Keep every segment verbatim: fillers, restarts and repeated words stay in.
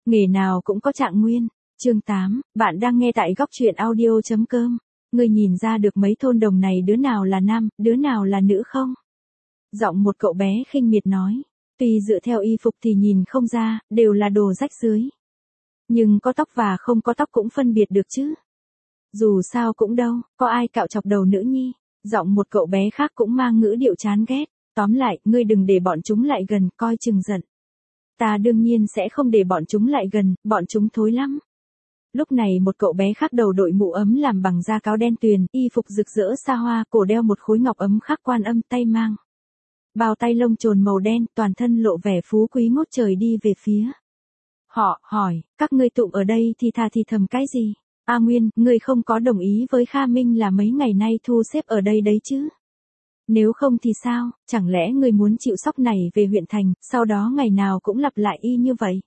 Nghề nào cũng có trạng nguyên. Chương tám, bạn đang nghe tại góc truyện audio chấm com. Ngươi nhìn ra được mấy thôn đồng này đứa nào là nam, đứa nào là nữ không? Giọng một cậu bé khinh miệt nói. Tuy dựa theo y phục thì nhìn không ra, đều là đồ rách rưới. Nhưng có tóc và không có tóc cũng phân biệt được chứ. Dù sao cũng đâu, có ai cạo chọc đầu nữ nhi. Giọng một cậu bé khác cũng mang ngữ điệu chán ghét. Tóm lại, ngươi đừng để bọn chúng lại gần, coi chừng giận. Ta đương nhiên sẽ không để bọn chúng lại gần, bọn chúng thối lắm. Lúc này một cậu bé khác đầu đội mũ ấm làm bằng da cáo đen tuyền, y phục rực rỡ xa hoa, cổ đeo một khối ngọc ấm khắc quan âm, tay mang bao tay lông chồn màu đen, toàn thân lộ vẻ phú quý ngút trời đi về phía họ, hỏi, các ngươi tụm ở đây thì thà thì thầm cái gì? A Nguyên, ngươi không có đồng ý với Kha Minh là mấy ngày nay thu xếp ở đây đấy chứ? Nếu không thì sao, chẳng lẽ ngươi muốn chịu sóc này về huyện thành, sau đó ngày nào cũng lặp lại y như vậy?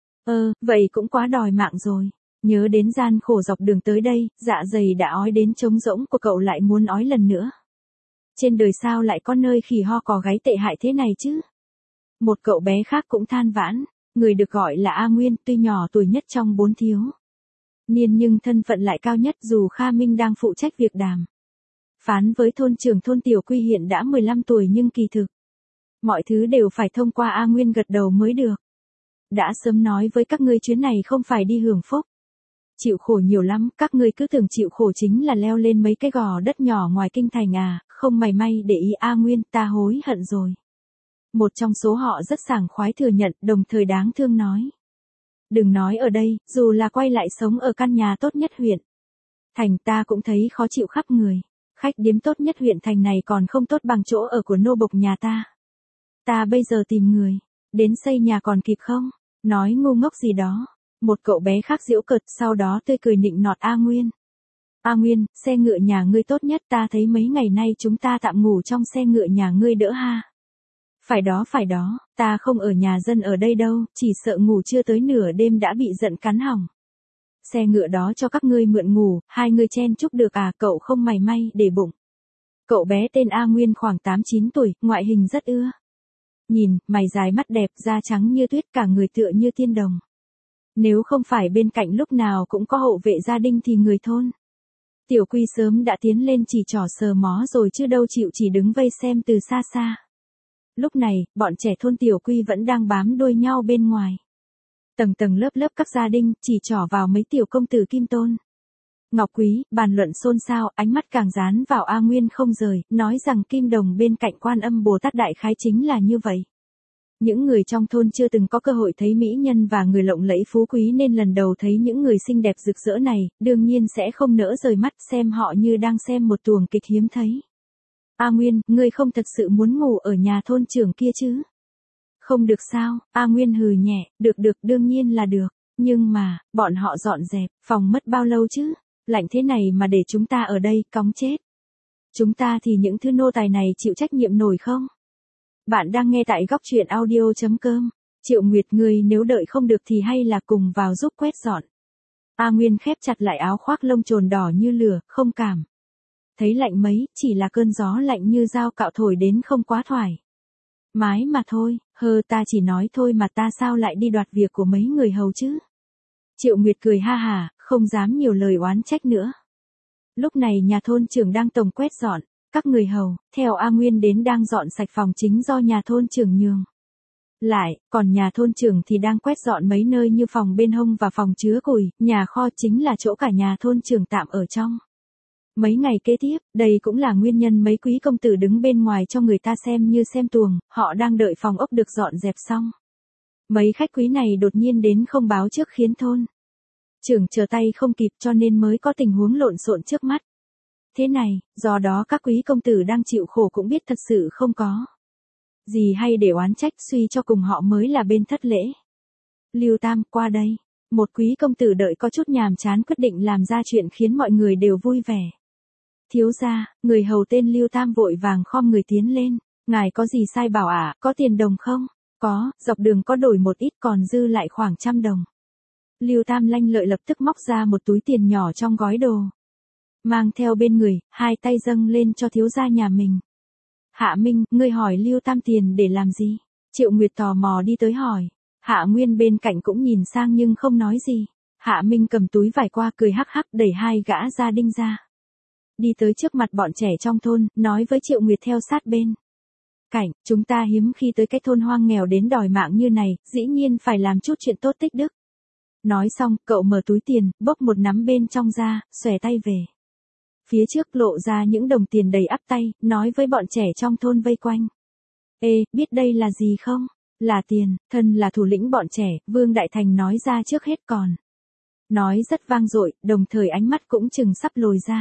Ơ, vậy cũng quá đòi mạng rồi. Nhớ đến gian khổ dọc đường tới đây, dạ dày đã ói đến trống rỗng của cậu lại muốn ói lần nữa. Trên đời sao lại có nơi khỉ ho cò gáy tệ hại thế này chứ? Một cậu bé khác cũng than vãn, người được gọi là A Nguyên, tuy nhỏ tuổi nhất trong bốn thiếu niên nhưng thân phận lại cao nhất, dù Kha Minh đang phụ trách việc đàm phán với thôn trưởng thôn Tiểu Quy hiện đã mười lăm tuổi nhưng kỳ thực mọi thứ đều phải thông qua A Nguyên gật đầu mới được. Đã sớm nói với các ngươi chuyến này không phải đi hưởng phúc. Chịu khổ nhiều lắm, các ngươi cứ tưởng chịu khổ chính là leo lên mấy cái gò đất nhỏ ngoài kinh thành à, không mày may để ý. A Nguyên, ta hối hận rồi. Một trong số họ rất sảng khoái thừa nhận, đồng thời đáng thương nói. Đừng nói ở đây, dù là quay lại sống ở căn nhà tốt nhất huyện thành ta cũng thấy khó chịu khắp người. Khách điếm tốt nhất huyện thành này còn không tốt bằng chỗ ở của nô bộc nhà ta. Ta bây giờ tìm người đến xây nhà còn kịp không? Nói ngu ngốc gì đó. Một cậu bé khác giễu cợt, sau đó tươi cười nịnh nọt A Nguyên. A Nguyên, xe ngựa nhà ngươi tốt nhất, ta thấy mấy ngày nay chúng ta tạm ngủ trong xe ngựa nhà ngươi đỡ ha. Phải đó phải đó, ta không ở nhà dân ở đây đâu, chỉ sợ ngủ chưa tới nửa đêm đã bị giận cắn hỏng. Xe ngựa đó cho các ngươi mượn ngủ, hai người chen chúc được à? Cậu không mày may để bụng. Cậu bé tên A Nguyên khoảng tám chín tuổi, ngoại hình rất ưa nhìn, mày dài mắt đẹp, da trắng như tuyết, cả người tựa như tiên đồng. Nếu không phải bên cạnh lúc nào cũng có hộ vệ gia đình thì người thôn Tiểu Quy sớm đã tiến lên chỉ trỏ sờ mó rồi chứ đâu chịu chỉ đứng vây xem từ xa xa. Lúc này, bọn trẻ thôn Tiểu Quy vẫn đang bám đuôi nhau bên ngoài. Tầng tầng lớp lớp các gia đình chỉ trỏ vào mấy tiểu công tử Kim Tôn, Ngọc Quý, bàn luận xôn xao, ánh mắt càng dán vào A Nguyên không rời, nói rằng kim đồng bên cạnh Quan Âm Bồ Tát đại khái chính là như vậy. Những người trong thôn chưa từng có cơ hội thấy mỹ nhân và người lộng lẫy phú quý nên lần đầu thấy những người xinh đẹp rực rỡ này, đương nhiên sẽ không nỡ rời mắt, xem họ như đang xem một tuồng kịch hiếm thấy. A Nguyên, ngươi không thật sự muốn ngủ ở nhà thôn trưởng kia chứ? Không được sao? A Nguyên hừ nhẹ, được được đương nhiên là được, nhưng mà, bọn họ dọn dẹp, phòng mất bao lâu chứ? Lạnh thế này mà để chúng ta ở đây, cóng chết. Chúng ta thì những thứ nô tài này chịu trách nhiệm nổi không? Bạn đang nghe tại góc truyện audio chấm com. Triệu Nguyệt, ngươi nếu đợi không được thì hay là cùng vào giúp quét dọn. A Nguyên khép chặt lại áo khoác lông chồn đỏ như lửa, không cảm thấy lạnh mấy, chỉ là cơn gió lạnh như dao cạo thổi đến không quá thoải mái mà thôi. Hơ, ta chỉ nói thôi mà, ta sao lại đi đoạt việc của mấy người hầu chứ? Triệu Nguyệt cười ha hà, không dám nhiều lời oán trách nữa. Lúc này nhà thôn trưởng đang tổng quét dọn. Các người hầu, theo A Nguyên đến đang dọn sạch phòng chính do nhà thôn trưởng nhường lại, còn nhà thôn trưởng thì đang quét dọn mấy nơi như phòng bên hông và phòng chứa củi, nhà kho chính là chỗ cả nhà thôn trưởng tạm ở trong. Mấy ngày kế tiếp, đây cũng là nguyên nhân mấy quý công tử đứng bên ngoài cho người ta xem như xem tuồng, họ đang đợi phòng ốc được dọn dẹp xong. Mấy khách quý này đột nhiên đến không báo trước khiến thôn trưởng chờ tay không kịp cho nên mới có tình huống lộn xộn trước mắt thế này, do đó các quý công tử đang chịu khổ cũng biết thật sự không có gì hay để oán trách, suy cho cùng họ mới là bên thất lễ. Lưu Tam, qua đây. Một quý công tử đợi có chút nhàm chán quyết định làm ra chuyện khiến mọi người đều vui vẻ. Thiếu gia, người hầu tên Lưu Tam vội vàng khom người tiến lên. Ngài có gì sai bảo ạ, à? Có tiền đồng không? Có, dọc đường có đổi một ít còn dư lại khoảng trăm đồng. Lưu Tam lanh lợi lập tức móc ra một túi tiền nhỏ trong gói đồ mang theo bên người, hai tay dâng lên cho thiếu gia nhà mình. Hạ Minh, ngươi hỏi Lưu Tam tiền để làm gì? Triệu Nguyệt tò mò đi tới hỏi. Hạ Nguyên bên cạnh cũng nhìn sang nhưng không nói gì. Hạ Minh cầm túi vải qua cười hắc hắc đẩy hai gã gia đinh ra. Đi tới trước mặt bọn trẻ trong thôn, nói với Triệu Nguyệt theo sát bên cạnh, chúng ta hiếm khi tới cái thôn hoang nghèo đến đòi mạng như này, dĩ nhiên phải làm chút chuyện tốt tích đức. Nói xong, cậu mở túi tiền, bốc một nắm bên trong ra, xòe tay về. Phía trước lộ ra những đồng tiền đầy ắp tay, nói với bọn trẻ trong thôn vây quanh. Ê, biết đây là gì không? Là tiền, thân là thủ lĩnh bọn trẻ, Vương Đại Thành nói ra trước hết còn. Nói rất vang dội, đồng thời ánh mắt cũng chừng sắp lồi ra.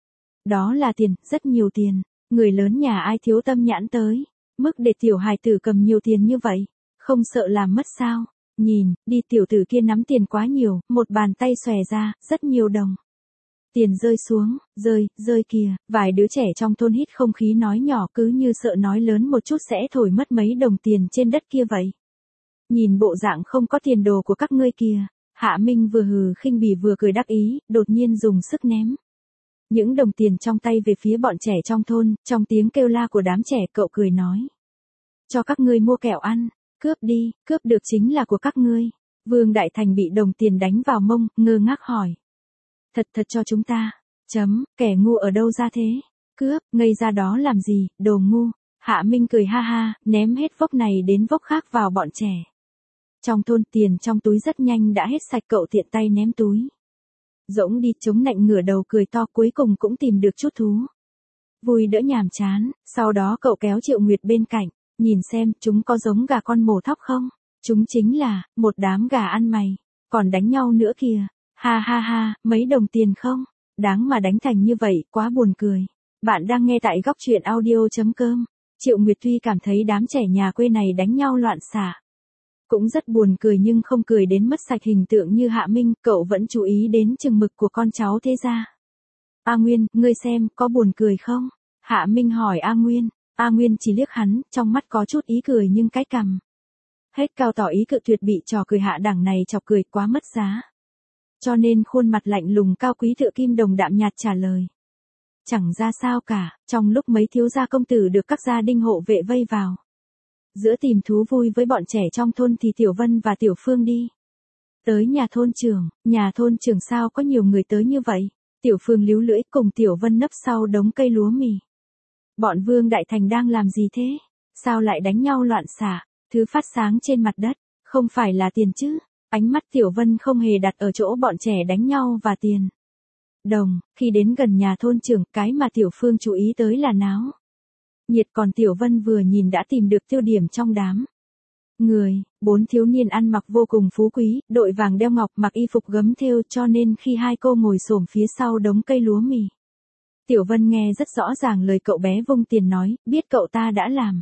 Đó là tiền, rất nhiều tiền, người lớn nhà ai thiếu tâm nhãn tới, mức để tiểu hài tử cầm nhiều tiền như vậy, không sợ làm mất sao? Nhìn, đi tiểu tử kia nắm tiền quá nhiều, một bàn tay xòe ra, rất nhiều đồng. Tiền rơi xuống, rơi, rơi kìa, vài đứa trẻ trong thôn hít không khí nói nhỏ cứ như sợ nói lớn một chút sẽ thổi mất mấy đồng tiền trên đất kia vậy. Nhìn bộ dạng không có tiền đồ của các ngươi kìa, Hạ Minh vừa hừ khinh bỉ vừa cười đắc ý, đột nhiên dùng sức ném những đồng tiền trong tay về phía bọn trẻ trong thôn, trong tiếng kêu la của đám trẻ cậu cười nói. Cho các ngươi mua kẹo ăn, cướp đi, cướp được chính là của các ngươi. Vương Đại Thành bị đồng tiền đánh vào mông, ngơ ngác hỏi. Thật thật cho chúng ta, chấm, kẻ ngu ở đâu ra thế? Cướp, ngây ra đó làm gì, đồ ngu. Hạ Minh cười ha ha, ném hết vốc này đến vốc khác vào bọn trẻ. Trong thôn tiền trong túi rất nhanh đã hết sạch, cậu tiện tay ném túi. Dỗng đi chống nạnh ngửa đầu cười to, cuối cùng cũng tìm được chút thú vui đỡ nhàm chán. Sau đó cậu kéo Triệu Nguyệt bên cạnh, nhìn xem chúng có giống gà con mổ thóc không? Chúng chính là một đám gà ăn mày, còn đánh nhau nữa kìa. Ha ha ha, mấy đồng tiền không? Đáng mà đánh thành như vậy, quá buồn cười. Bạn đang nghe tại góc truyện audio chấm com. Triệu Nguyệt tuy cảm thấy đám trẻ nhà quê này đánh nhau loạn xạ cũng rất buồn cười nhưng không cười đến mất sạch hình tượng như Hạ Minh, cậu vẫn chú ý đến chừng mực của con cháu thế gia. A Nguyên, ngươi xem, có buồn cười không? Hạ Minh hỏi A Nguyên. A Nguyên chỉ liếc hắn, trong mắt có chút ý cười nhưng cái cằm hết cao tỏ ý cự tuyệt, bị trò cười hạ đẳng này chọc cười quá mất giá. Cho nên khuôn mặt lạnh lùng cao quý tựa kim đồng đạm nhạt trả lời. Chẳng ra sao cả, trong lúc mấy thiếu gia công tử được các gia đinh hộ vệ vây vào giữa tìm thú vui với bọn trẻ trong thôn thì Tiểu Vân và Tiểu Phương đi tới nhà thôn trưởng. Nhà thôn trưởng sao có nhiều người tới như vậy? Tiểu Phương líu lưỡi cùng Tiểu Vân nấp sau đống cây lúa mì. Bọn Vương Đại Thành đang làm gì thế? Sao lại đánh nhau loạn xạ? Thứ phát sáng trên mặt đất, không phải là tiền chứ? Ánh mắt Tiểu Vân không hề đặt ở chỗ bọn trẻ đánh nhau và tiền đồng. Khi đến gần nhà thôn trưởng, cái mà Tiểu Phương chú ý tới là náo nhiệt, còn Tiểu Vân vừa nhìn đã tìm được tiêu điểm trong đám người. Bốn thiếu niên ăn mặc vô cùng phú quý, đội vàng đeo ngọc, mặc y phục gấm thêu, cho nên khi hai cô ngồi xổm phía sau đống cây lúa mì, Tiểu Vân nghe rất rõ ràng lời cậu bé vung tiền nói, biết cậu ta đã làm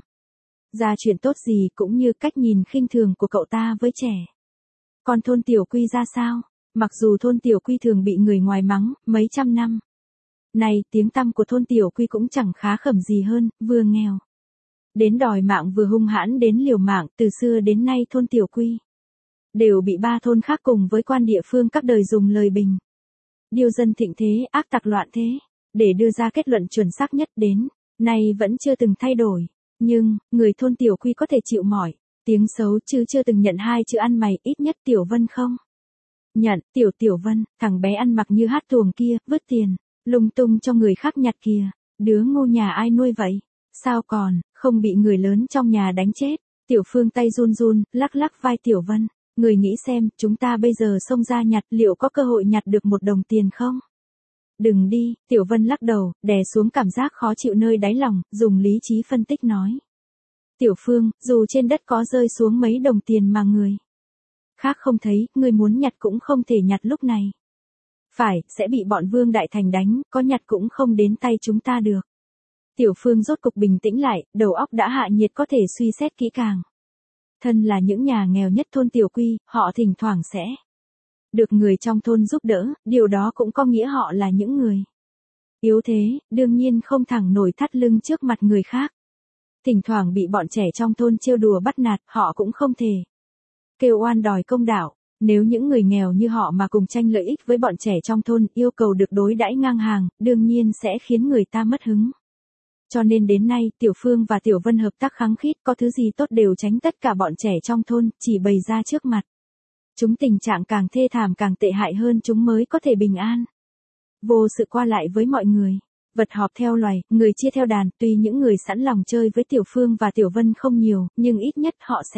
ra chuyện tốt gì, cũng như cách nhìn khinh thường của cậu ta với trẻ. Còn thôn Tiểu Quy ra sao? Mặc dù thôn Tiểu Quy thường bị người ngoài mắng, mấy trăm năm này tiếng tăm của thôn Tiểu Quy cũng chẳng khá khẩm gì hơn, vừa nghèo đến đòi mạng vừa hung hãn đến liều mạng. Từ xưa đến nay thôn Tiểu Quy đều bị ba thôn khác cùng với quan địa phương các đời dùng lời bình điều dân thịnh thế, ác tặc loạn thế để đưa ra kết luận chuẩn xác nhất, đến nay vẫn chưa từng thay đổi. Nhưng người thôn Tiểu Quy có thể chịu mỏi tiếng xấu chứ chưa từng nhận hai chữ ăn mày, ít nhất Tiểu Vân không nhận. Tiểu Tiểu Vân, thằng bé ăn mặc như hát tuồng kia, vứt tiền lung tung cho người khác nhặt kìa, đứa ngu nhà ai nuôi vậy? Sao còn không bị người lớn trong nhà đánh chết? Tiểu Phương tay run run, lắc lắc vai Tiểu Vân, người nghĩ xem, chúng ta bây giờ xông ra nhặt, liệu có cơ hội nhặt được một đồng tiền không? Đừng đi. Tiểu Vân lắc đầu, đè xuống cảm giác khó chịu nơi đáy lòng, dùng lý trí phân tích nói. Tiểu Phương, dù trên đất có rơi xuống mấy đồng tiền mà người khác không thấy, người muốn nhặt cũng không thể nhặt lúc này. Phải, sẽ bị bọn Vương Đại Thành đánh, có nhặt cũng không đến tay chúng ta được. Tiểu Phương rốt cục bình tĩnh lại, đầu óc đã hạ nhiệt, có thể suy xét kỹ càng. Thân là những nhà nghèo nhất thôn Tiểu Quy, họ thỉnh thoảng sẽ được người trong thôn giúp đỡ, điều đó cũng có nghĩa họ là những người yếu thế, đương nhiên không thẳng nổi thắt lưng trước mặt người khác. Thỉnh thoảng bị bọn trẻ trong thôn trêu đùa bắt nạt, họ cũng không thể kêu oan đòi công đạo. Nếu những người nghèo như họ mà cùng tranh lợi ích với bọn trẻ trong thôn, yêu cầu được đối đãi ngang hàng, đương nhiên sẽ khiến người ta mất hứng. Cho nên đến nay, Tiểu Phương và Tiểu Vân hợp tác khăng khít, có thứ gì tốt đều tránh tất cả bọn trẻ trong thôn, chỉ bày ra trước mặt. Chúng tình trạng càng thê thảm càng tệ hại hơn chúng mới có thể bình an. Vô sự qua lại với mọi người. Vật họp theo loài, người chia theo đàn, tuy những người sẵn lòng chơi với Tiểu Phương và Tiểu Vân không nhiều, nhưng ít nhất họ sẽ.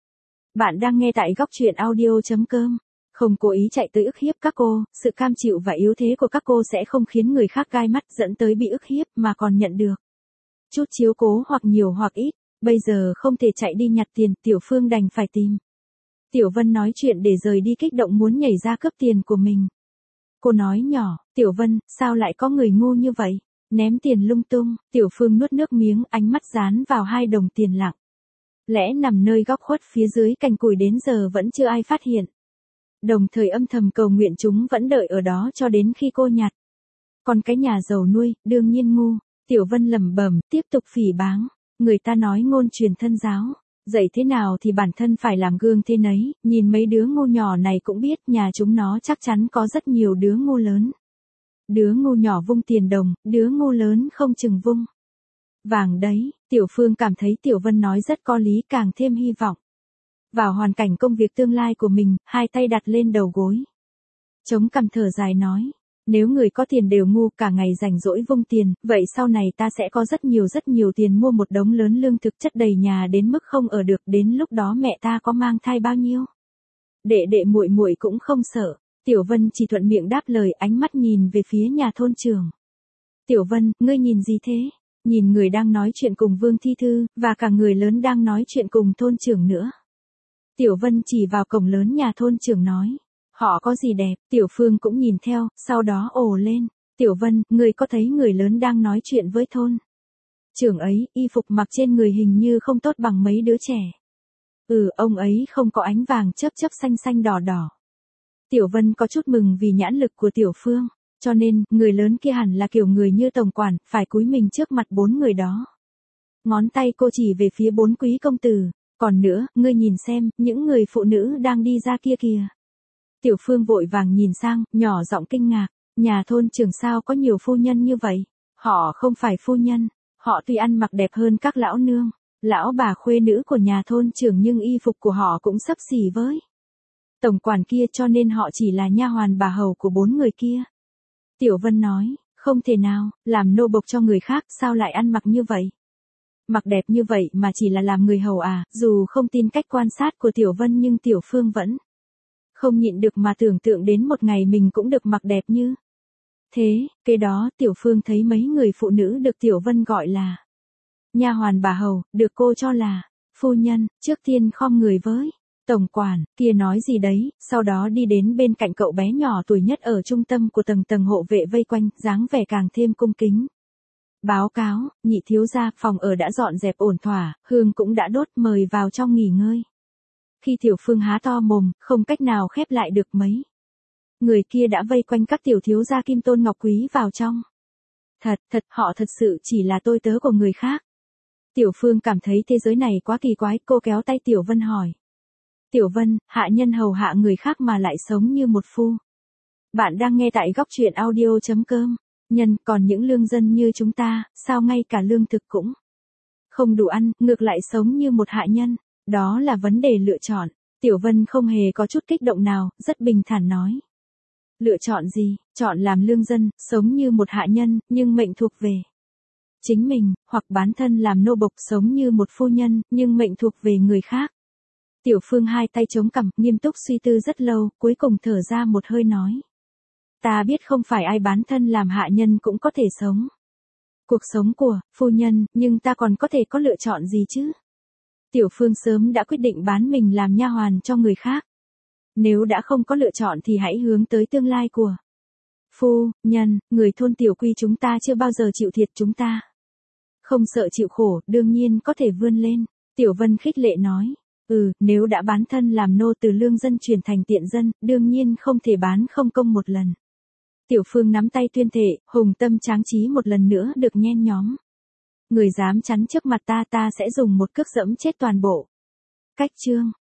Bạn đang nghe tại góc truyện audio chấm com. Không cố ý chạy tới ức hiếp các cô, sự cam chịu và yếu thế của các cô sẽ không khiến người khác gai mắt dẫn tới bị ức hiếp mà còn nhận được chút chiếu cố hoặc nhiều hoặc ít. Bây giờ không thể chạy đi nhặt tiền, Tiểu Phương đành phải tìm Tiểu Vân nói chuyện để rời đi kích động muốn nhảy ra cướp tiền của mình. Cô nói nhỏ, Tiểu Vân, sao lại có người ngu như vậy? Ném tiền lung tung. Tiểu Phương nuốt nước miếng, ánh mắt dán vào hai đồng tiền lặng lẽ nằm nơi góc khuất phía dưới cành củi đến giờ vẫn chưa ai phát hiện. Đồng thời âm thầm cầu nguyện chúng vẫn đợi ở đó cho đến khi cô nhặt. Còn cái nhà giàu nuôi, đương nhiên ngu. Tiểu Vân lẩm bẩm, tiếp tục phỉ báng. Người ta nói ngôn truyền thân giáo. Dạy thế nào thì bản thân phải làm gương thế nấy, nhìn mấy đứa ngu nhỏ này cũng biết nhà chúng nó chắc chắn có rất nhiều đứa ngu lớn. Đứa ngu nhỏ vung tiền đồng, đứa ngu lớn không chừng vung vàng đấy. Tiểu Phương cảm thấy Tiểu Vân nói rất có lý, càng thêm hy vọng vào hoàn cảnh công việc tương lai của mình, hai tay đặt lên đầu gối. Chống cằm thở dài nói, nếu người có tiền đều ngu cả ngày rảnh rỗi vung tiền, vậy sau này ta sẽ có rất nhiều rất nhiều tiền mua một đống lớn lương thực chất đầy nhà đến mức không ở được, đến lúc đó mẹ ta có mang thai bao nhiêu? Đệ đệ muội muội cũng không sợ. Tiểu Vân chỉ thuận miệng đáp lời, ánh mắt nhìn về phía nhà thôn trưởng. Tiểu Vân, ngươi nhìn gì thế? Nhìn người đang nói chuyện cùng Vương Thi Thư, và cả người lớn đang nói chuyện cùng thôn trưởng nữa. Tiểu Vân chỉ vào cổng lớn nhà thôn trưởng nói. Họ có gì đẹp? Tiểu Phương cũng nhìn theo, sau đó ồ lên. Tiểu Vân, người có thấy người lớn đang nói chuyện với thôn trưởng ấy, y phục mặc trên người hình như không tốt bằng mấy đứa trẻ. Ừ, ông ấy không có ánh vàng chớp chớp xanh xanh đỏ đỏ. Tiểu Vân có chút mừng vì nhãn lực của Tiểu Phương, cho nên, người lớn kia hẳn là kiểu người như tổng quản, phải cúi mình trước mặt bốn người đó. Ngón tay cô chỉ về phía bốn quý công tử. Còn nữa, ngươi nhìn xem, những người phụ nữ đang đi ra kia kìa. Tiểu Phương vội vàng nhìn sang, nhỏ giọng kinh ngạc. Nhà thôn trưởng sao có nhiều phu nhân như vậy? Họ không phải phu nhân. Họ tuy ăn mặc đẹp hơn các lão nương, lão bà khuê nữ của nhà thôn trưởng, nhưng y phục của họ cũng xấp xỉ với tổng quản kia, cho nên họ chỉ là nha hoàn bà hầu của bốn người kia. Tiểu Vân nói, không thể nào, làm nô bộc cho người khác sao lại ăn mặc như vậy? Mặc đẹp như vậy mà chỉ là làm người hầu à? Dù không tin cách quan sát của Tiểu Vân nhưng Tiểu Phương vẫn không nhịn được mà tưởng tượng đến một ngày mình cũng được mặc đẹp như thế. Cái đó, Tiểu Phương thấy mấy người phụ nữ được Tiểu Vân gọi là nha hoàn bà hầu, được cô cho là phu nhân, trước tiên khom người với tổng quản kia nói gì đấy, sau đó đi đến bên cạnh cậu bé nhỏ tuổi nhất ở trung tâm của tầng tầng hộ vệ vây quanh, dáng vẻ càng thêm cung kính. Báo cáo, nhị thiếu gia, phòng ở đã dọn dẹp ổn thỏa, hương cũng đã đốt, mời vào trong nghỉ ngơi. Khi Tiểu Phương há to mồm, không cách nào khép lại được, mấy người kia đã vây quanh các tiểu thiếu gia kim tôn ngọc quý vào trong. Thật, thật, họ thật sự chỉ là tôi tớ của người khác. Tiểu Phương cảm thấy thế giới này quá kỳ quái, cô kéo tay Tiểu Vân hỏi. Tiểu Vân, hạ nhân hầu hạ người khác mà lại sống như một phu. Bạn đang nghe tại góc truyện audio chấm com. Nhân, còn những lương dân như chúng ta, sao ngay cả lương thực cũng không đủ ăn, ngược lại sống như một hạ nhân. Đó là vấn đề lựa chọn. Tiểu Vân không hề có chút kích động nào, rất bình thản nói. Lựa chọn gì? Chọn làm lương dân, sống như một hạ nhân, nhưng mệnh thuộc về chính mình, hoặc bán thân làm nô bộc, sống như một phu nhân, nhưng mệnh thuộc về người khác. Tiểu Phương hai tay chống cằm, nghiêm túc suy tư rất lâu, cuối cùng thở ra một hơi nói. Ta biết không phải ai bán thân làm hạ nhân cũng có thể sống cuộc sống của phu nhân, nhưng ta còn có thể có lựa chọn gì chứ? Tiểu Phương sớm đã quyết định bán mình làm nha hoàn cho người khác. Nếu đã không có lựa chọn thì hãy hướng tới tương lai của phu nhân. Người thôn Tiểu Quy chúng ta chưa bao giờ chịu thiệt, chúng ta không sợ chịu khổ, đương nhiên có thể vươn lên. Tiểu Vân khích lệ nói. Ừ, nếu đã bán thân làm nô từ lương dân chuyển thành tiện dân, đương nhiên không thể bán không công một lần. Tiểu Phương nắm tay tuyên thệ, hùng tâm tráng trí một lần nữa được nhen nhóm. Người dám chắn trước mặt ta, ta sẽ dùng một cước dẫm chết toàn bộ. Cách chương